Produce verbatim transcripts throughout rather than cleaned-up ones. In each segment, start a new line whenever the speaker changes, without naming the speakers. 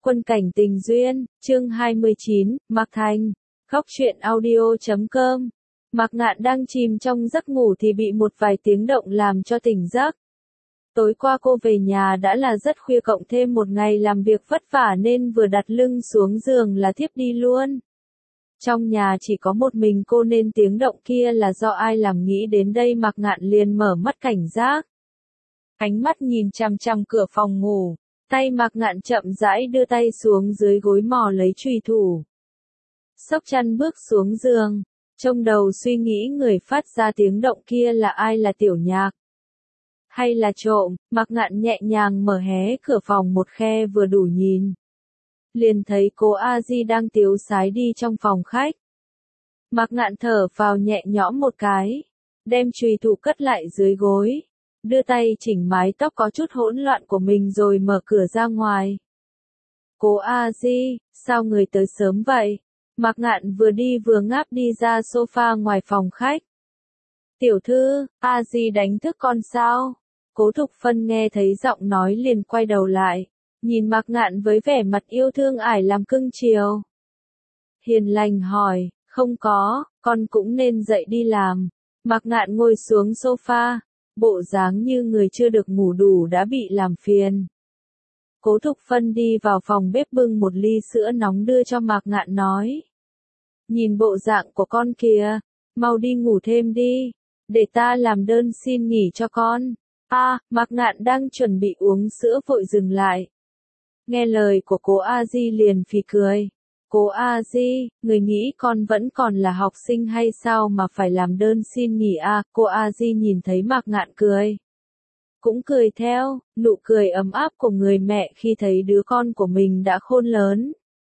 Quân cảnh tình duyên, chương hai mươi chín, Mạc Thành, góc truyện audio chấm com. Mạc Ngạn đang chìm trong giấc ngủ thì bị một vài tiếng động làm cho tỉnh giấc. Tối qua cô về nhà đã là rất khuya cộng thêm một ngày làm việc vất vả nên vừa đặt lưng xuống giường là thiếp đi luôn. Trong nhà chỉ có một mình cô nên tiếng động kia là do ai làm nghĩ đến đây Mạc Ngạn liền mở mắt cảnh giác. Ánh mắt nhìn chằm chằm cửa phòng ngủ. Tay Mạc Ngạn chậm rãi đưa tay xuống dưới gối mò lấy chùy thủ. Xốc chăn bước xuống giường, trong đầu suy nghĩ người phát ra tiếng động kia là ai, là Tiểu Nhạc hay là trộm. Mạc Ngạn nhẹ nhàng mở hé cửa phòng một khe vừa đủ nhìn. Liền thấy cô A Di đang tiếu sái đi trong phòng khách. Mạc Ngạn thở phào nhẹ nhõm một cái, đem chùy thủ cất lại dưới gối. Đưa tay chỉnh mái tóc có chút hỗn loạn của mình rồi mở cửa ra ngoài. Cô A Di, sao người tới sớm vậy? Mạc Ngạn vừa đi vừa ngáp đi ra sofa ngoài phòng khách. Tiểu thư, A Di đánh thức con sao? Cố Thục Phân nghe thấy giọng nói liền quay đầu lại, nhìn Mạc Ngạn với vẻ mặt yêu thương ải làm cưng chiều. Hiền lành hỏi, không có, con cũng nên dậy đi làm. Mạc Ngạn ngồi xuống sofa. Bộ dáng như người chưa được ngủ đủ đã bị làm phiền. Cố Thục Phân đi vào phòng bếp bưng một ly sữa nóng đưa cho Mạc Ngạn nói. Nhìn bộ dạng của con kìa, mau đi ngủ thêm đi, để ta làm đơn xin nghỉ cho con. A, à, Mạc Ngạn đang chuẩn bị uống sữa vội dừng lại. Nghe lời của cô A Di liền phì cười. Cô A Di, người nghĩ con vẫn còn là học sinh hay sao mà phải làm đơn xin nghỉ à? Cô A Di nhìn thấy Mạc Ngạn cười, cũng cười theo, nụ cười ấm áp của người mẹ khi thấy đứa con của mình đã khôn lớn.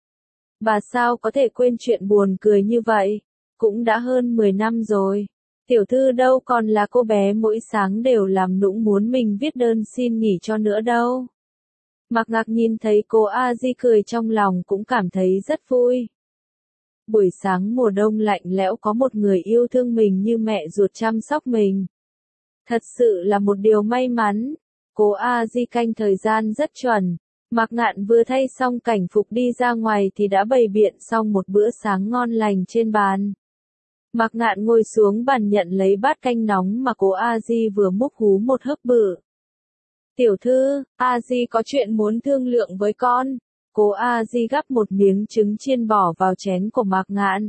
Bà sao có thể quên chuyện buồn cười như vậy, cũng đã hơn mười năm rồi. Tiểu thư đâu còn là cô bé mỗi sáng đều làm nũng muốn mình viết đơn xin nghỉ cho nữa đâu. Mạc Ngạn nhìn thấy cô A Di cười trong lòng cũng cảm thấy rất vui. Buổi sáng mùa đông lạnh lẽo có một người yêu thương mình như mẹ ruột chăm sóc mình. Thật sự là một điều may mắn. Cô A Di canh thời gian rất chuẩn. Mạc Ngạn vừa thay xong cảnh phục đi ra ngoài thì đã bày biện xong một bữa sáng ngon lành trên bàn. Mạc Ngạn ngồi xuống bàn nhận lấy bát canh nóng mà cô A Di vừa múc hú một hớp bự. Tiểu thư, A Di có chuyện muốn thương lượng với con. Cô A Di gắp một miếng trứng chiên bỏ vào chén của Mạc Ngạn.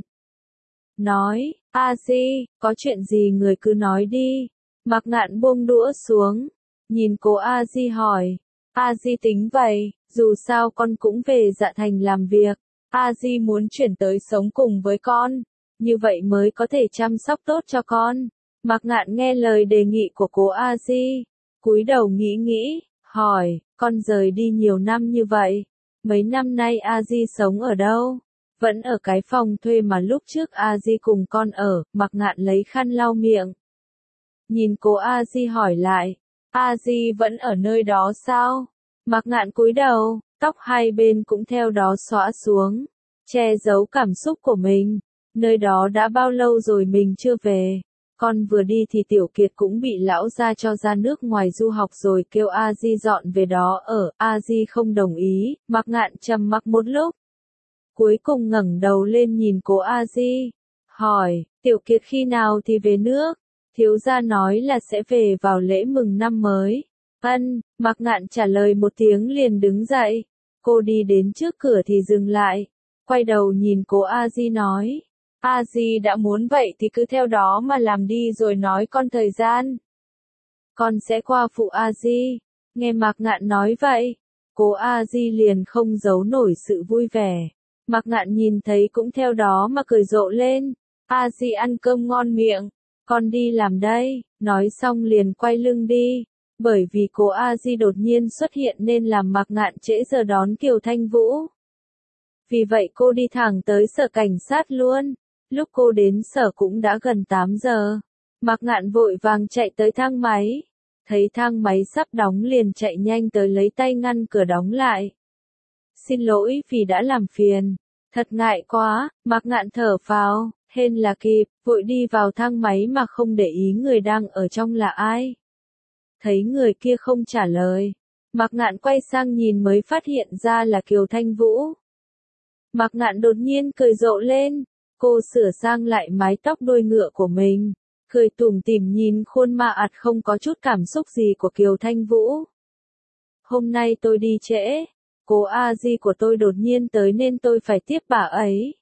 Nói, A Di, có chuyện gì người cứ nói đi. Mạc Ngạn buông đũa xuống, nhìn cô A Di hỏi. A Di tính vậy, dù sao con cũng về Dạ Thành làm việc. A Di muốn chuyển tới sống cùng với con, như vậy mới có thể chăm sóc tốt cho con. Mạc Ngạn nghe lời đề nghị của cô A Di. Cúi đầu nghĩ nghĩ, hỏi, con rời đi nhiều năm như vậy, mấy năm nay A Di sống ở đâu? Vẫn ở cái phòng thuê mà lúc trước A Di cùng con ở. Mạc Ngạn lấy khăn lau miệng. Nhìn cô A Di hỏi lại, A Di vẫn ở nơi đó sao? Mạc Ngạn cúi đầu, tóc hai bên cũng theo đó xõa xuống, che giấu cảm xúc của mình. Nơi đó đã bao lâu rồi mình chưa về? Con vừa đi thì Tiểu Kiệt cũng bị lão gia cho ra nước ngoài du học rồi kêu A Di dọn về đó ở. A Di không đồng ý. Mạc Ngạn trầm mặc một lúc, cuối cùng ngẩng đầu lên nhìn cô A Di, hỏi, Tiểu Kiệt khi nào thì về nước? Thiếu gia nói là sẽ về vào lễ mừng năm mới. Ân, Mạc Ngạn trả lời một tiếng liền đứng dậy. Cô đi đến trước cửa thì dừng lại, quay đầu nhìn cô A Di nói. A Di đã muốn vậy thì cứ theo đó mà làm đi rồi nói con thời gian. Con sẽ qua phụ A Di. Nghe Mạc Ngạn nói vậy, cô A Di liền không giấu nổi sự vui vẻ. Mạc Ngạn nhìn thấy cũng theo đó mà cười rộ lên. A Di ăn cơm ngon miệng, con đi làm đây. Nói xong liền quay lưng đi. Bởi vì cô A Di đột nhiên xuất hiện nên làm Mạc Ngạn trễ giờ đón Kiều Thanh Vũ. Vì vậy cô đi thẳng tới sở cảnh sát luôn. Lúc cô đến sở cũng đã gần tám giờ. Mạc Ngạn vội vàng chạy tới thang máy. Thấy thang máy sắp đóng liền chạy nhanh tới lấy tay ngăn cửa đóng lại. Xin lỗi vì đã làm phiền. Thật ngại quá. Mạc Ngạn thở phào, hên là kịp, vội đi vào thang máy mà không để ý người đang ở trong là ai. Thấy người kia không trả lời. Mạc Ngạn quay sang nhìn mới phát hiện ra là Kiều Thanh Vũ. Mạc Ngạn đột nhiên cười rộ lên, cô sửa sang lại mái tóc đuôi ngựa của mình, cười tủm tỉm nhìn khuôn mặt ạt không có chút cảm xúc gì của Kiều Thanh Vũ. Hôm nay tôi đi trễ, cô A Di của tôi đột nhiên tới nên tôi phải tiếp bà ấy.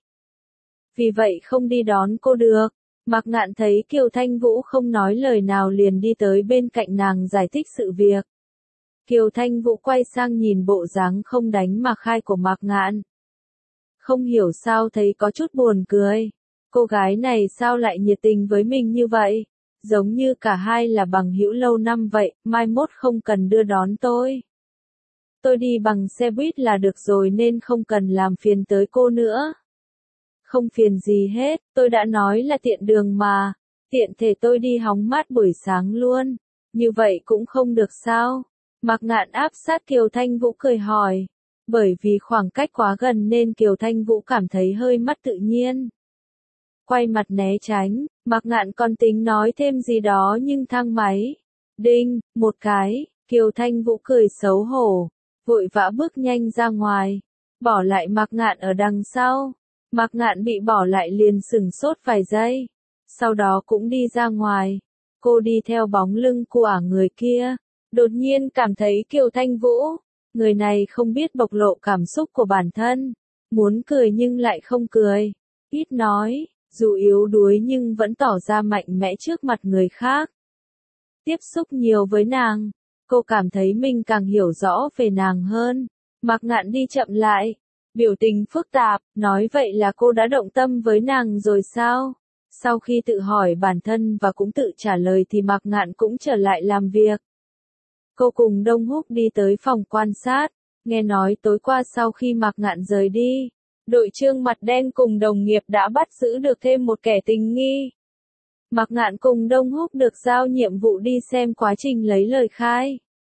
Vì vậy không đi đón cô được. Mạc Ngạn thấy Kiều Thanh Vũ không nói lời nào liền đi tới bên cạnh nàng giải thích sự việc. Kiều Thanh Vũ quay sang nhìn bộ dáng không đánh mà khai của Mạc Ngạn. Không hiểu sao thấy có chút buồn cười. Cô gái này sao lại nhiệt tình với mình như vậy? Giống như cả hai là bằng hữu lâu năm vậy, mai mốt không cần đưa đón tôi. Tôi đi bằng xe buýt là được rồi nên không cần làm phiền tới cô nữa. Không phiền gì hết, tôi đã nói là tiện đường mà. Tiện thể tôi đi hóng mát buổi sáng luôn. Như vậy cũng không được sao? Mạc Ngạn áp sát Kiều Thanh Vũ cười hỏi. Bởi vì khoảng cách quá gần nên Kiều Thanh Vũ cảm thấy hơi mất tự nhiên. Quay mặt né tránh, Mạc Ngạn còn tính nói thêm gì đó nhưng thang máy. Đinh, một cái, Kiều Thanh Vũ cười xấu hổ, vội vã bước nhanh ra ngoài, bỏ lại Mạc Ngạn ở đằng sau. Mạc Ngạn bị bỏ lại liền sửng sốt vài giây, sau đó cũng đi ra ngoài. Cô đi theo bóng lưng của người kia, đột nhiên cảm thấy Kiều Thanh Vũ, người này không biết bộc lộ cảm xúc của bản thân, muốn cười nhưng lại không cười, ít nói, dù yếu đuối nhưng vẫn tỏ ra mạnh mẽ trước mặt người khác. Tiếp xúc nhiều với nàng, cô cảm thấy mình càng hiểu rõ về nàng hơn. Mạc Ngạn đi chậm lại, biểu tình phức tạp, nói vậy là cô đã động tâm với nàng rồi sao? Sau khi tự hỏi bản thân và cũng tự trả lời thì Mạc Ngạn cũng trở lại làm việc. Cô cùng Đông Húc đi tới phòng quan sát, nghe nói tối qua sau khi Mạc Ngạn rời đi, đội trưởng mặt đen cùng đồng nghiệp đã bắt giữ được thêm một kẻ tình nghi. Mạc Ngạn cùng Đông Húc được giao nhiệm vụ đi xem quá trình lấy lời khai.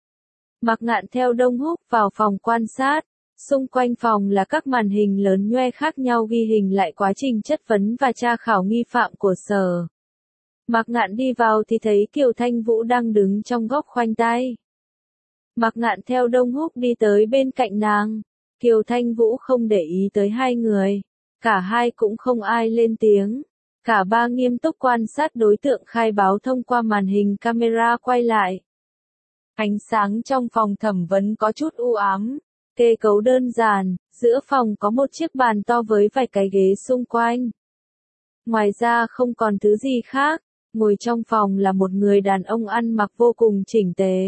Mạc Ngạn theo Đông Húc vào phòng quan sát, xung quanh phòng là các màn hình lớn nhoe khác nhau ghi hình lại quá trình chất vấn và tra khảo nghi phạm của sở. Mạc Ngạn đi vào thì thấy Kiều Thanh Vũ đang đứng trong góc khoanh tay. Mạc Ngạn theo Đông Húc đi tới bên cạnh nàng, Kiều Thanh Vũ không để ý tới hai người, cả hai cũng không ai lên tiếng. Cả ba nghiêm túc quan sát đối tượng khai báo thông qua màn hình camera quay lại. Ánh sáng trong phòng thẩm vấn có chút u ám, kết cấu đơn giản, giữa phòng có một chiếc bàn to với vài cái ghế xung quanh. Ngoài ra không còn thứ gì khác, ngồi trong phòng là một người đàn ông ăn mặc vô cùng chỉnh tề.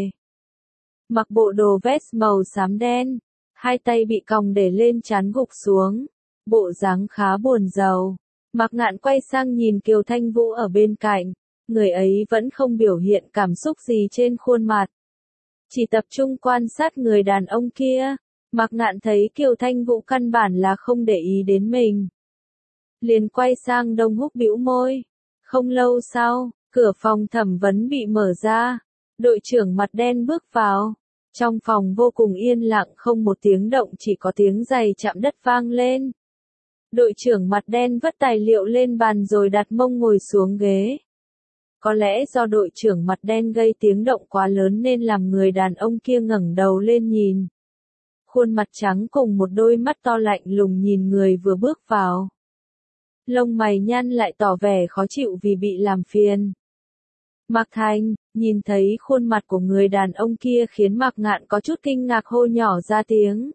Mặc bộ đồ vest màu xám đen, hai tay bị còng để lên trán gục xuống, bộ dáng khá buồn rầu. Mạc Ngạn quay sang nhìn Kiều Thanh Vũ ở bên cạnh, người ấy vẫn không biểu hiện cảm xúc gì trên khuôn mặt. Chỉ tập trung quan sát người đàn ông kia, Mạc Ngạn thấy Kiều Thanh Vũ căn bản là không để ý đến mình. Liền quay sang Đông Húc bĩu môi. Không lâu sau, cửa phòng thẩm vấn bị mở ra, đội trưởng mặt đen bước vào. Trong phòng vô cùng yên lặng không một tiếng động chỉ có tiếng giày chạm đất vang lên. Đội trưởng mặt đen vất tài liệu lên bàn rồi đặt mông ngồi xuống ghế. Có lẽ do đội trưởng mặt đen gây tiếng động quá lớn nên làm người đàn ông kia ngẩng đầu lên nhìn. Khuôn mặt trắng cùng một đôi mắt to lạnh lùng nhìn người vừa bước vào. Lông mày nhăn lại tỏ vẻ khó chịu vì bị làm phiền. Mạc Thành, nhìn thấy khuôn mặt của người đàn ông kia khiến Mạc Ngạn có chút kinh ngạc hô nhỏ ra tiếng.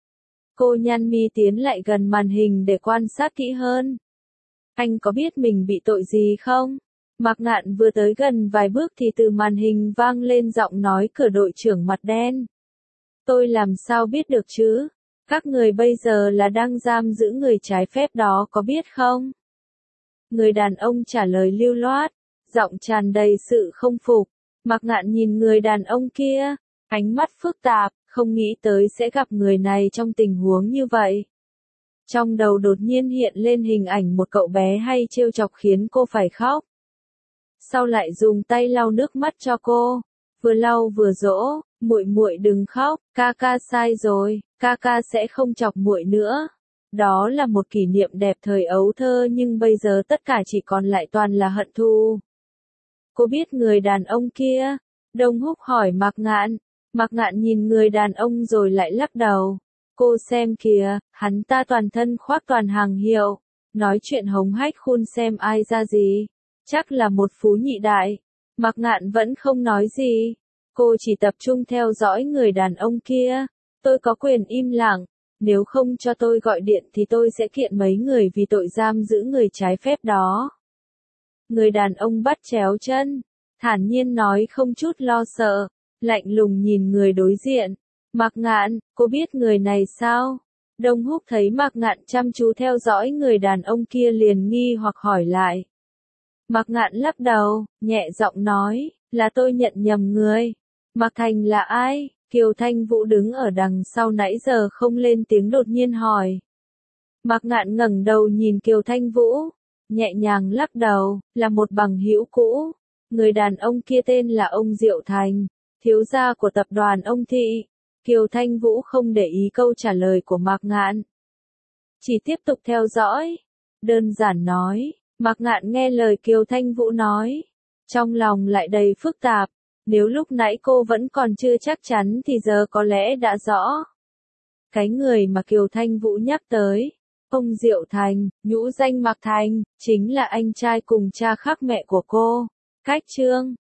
Cô nhăn mi tiến lại gần màn hình để quan sát kỹ hơn. Anh có biết mình bị tội gì không? Mạc Ngạn vừa tới gần vài bước thì từ màn hình vang lên giọng nói của đội trưởng mặt đen. Tôi làm sao biết được chứ? Các người bây giờ là đang giam giữ người trái phép đó có biết không? Người đàn ông trả lời lưu loát, giọng tràn đầy sự không phục. Mạc Ngạn nhìn người đàn ông kia, ánh mắt phức tạp, không nghĩ tới sẽ gặp người này trong tình huống như vậy. Trong đầu đột nhiên hiện lên hình ảnh một cậu bé hay trêu chọc khiến cô phải khóc. Sau lại dùng tay lau nước mắt cho cô, vừa lau vừa dỗ, muội muội đừng khóc, ca ca sai rồi, ca ca sẽ không chọc muội nữa. Đó là một kỷ niệm đẹp thời ấu thơ nhưng bây giờ tất cả chỉ còn lại toàn là hận thù. Cô biết người đàn ông kia? Đông Húc hỏi Mạc Ngạn. Mạc Ngạn nhìn người đàn ông rồi lại lắc đầu. Cô xem kìa, hắn ta toàn thân khoác toàn hàng hiệu, nói chuyện hống hách khôn xem ai ra gì. Chắc là một phú nhị đại. Mạc Ngạn vẫn không nói gì. Cô chỉ tập trung theo dõi người đàn ông kia. Tôi có quyền im lặng. Nếu không cho tôi gọi điện thì tôi sẽ kiện mấy người vì tội giam giữ người trái phép đó. Người đàn ông bắt chéo chân, thản nhiên nói không chút lo sợ, lạnh lùng nhìn người đối diện. Mạc Ngạn, cô biết người này sao? Đông Húc thấy Mạc Ngạn chăm chú theo dõi người đàn ông kia liền nghi hoặc hỏi lại. Mạc Ngạn lắc đầu, nhẹ giọng nói, là tôi nhận nhầm người. Mạc Thành là ai? Kiều Thanh Vũ đứng ở đằng sau nãy giờ không lên tiếng đột nhiên hỏi. Mạc Ngạn ngẩng đầu nhìn Kiều Thanh Vũ, nhẹ nhàng lắc đầu, là một bằng hữu cũ. Người đàn ông kia tên là ông Diệu Thành, thiếu gia của tập đoàn ông Thị. Kiều Thanh Vũ không để ý câu trả lời của Mạc Ngạn, chỉ tiếp tục theo dõi. Đơn giản nói, Mạc Ngạn nghe lời Kiều Thanh Vũ nói, trong lòng lại đầy phức tạp. Nếu lúc nãy cô vẫn còn chưa chắc chắn thì giờ có lẽ đã rõ. Cái người mà Kiều Thanh Vũ nhắc tới, ông Diệu Thành, nhũ danh Mạc Thành, chính là anh trai cùng cha khác mẹ của cô. Cách chương